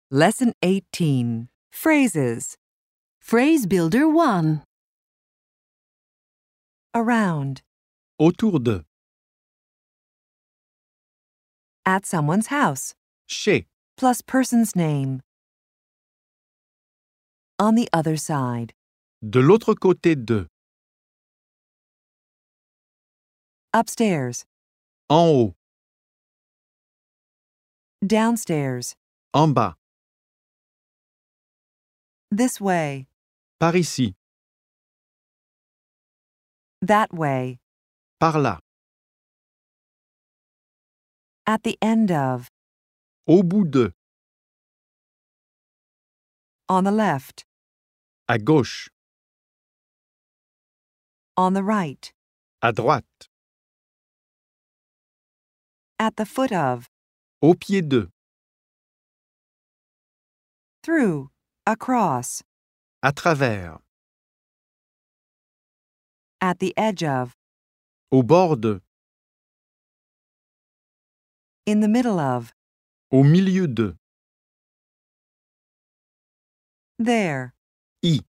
Lesson 18. Phrases. Phrase Builder 1. Around. Autour de. At someone's house. Chez. Plus person's name. On the other side. De l'autre côté de. Upstairs. En haut. Downstairs. En bas. This way. Par ici. That way. Par là. At the end of. Au bout de. On the left. À gauche. On the right. À droite. At the foot of. Au pied de. Through. Across. À travers. At the edge of. Au bord de. In the middle of. Au milieu de. There. I.